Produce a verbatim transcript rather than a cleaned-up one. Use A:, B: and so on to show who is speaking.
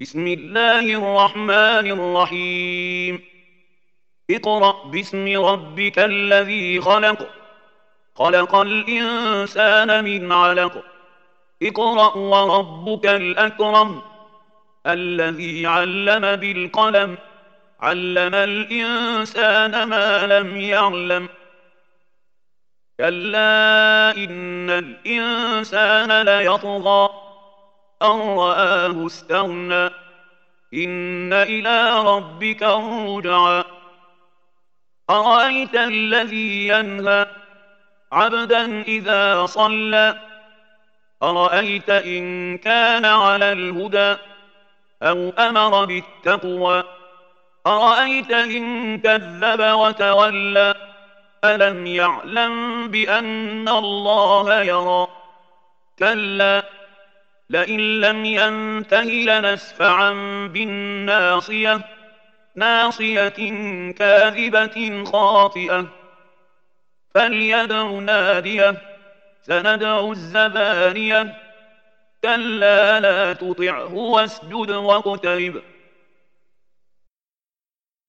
A: بسم الله الرحمن الرحيم اقرأ باسم ربك الذي خلق خلق الإنسان من علق اقرأ وربك الأكرم الذي علم بالقلم علم الإنسان ما لم يعلم كلا إن الإنسان ليطغى أن رآه استغنى إن إلى ربك الرجعى أرأيت الذي ينهى عبدا إذا صلى أرأيت إن كان على الهدى أو أمر بالتقوى أرأيت إن كذب وتولى ألم يعلم بأن الله يرى كلا لئن لم ينته لنسفعا بالناصية ناصية كاذبة خاطئة فليدع ناديه سندع الزبانية كلا لا تطعه واسجد واقترب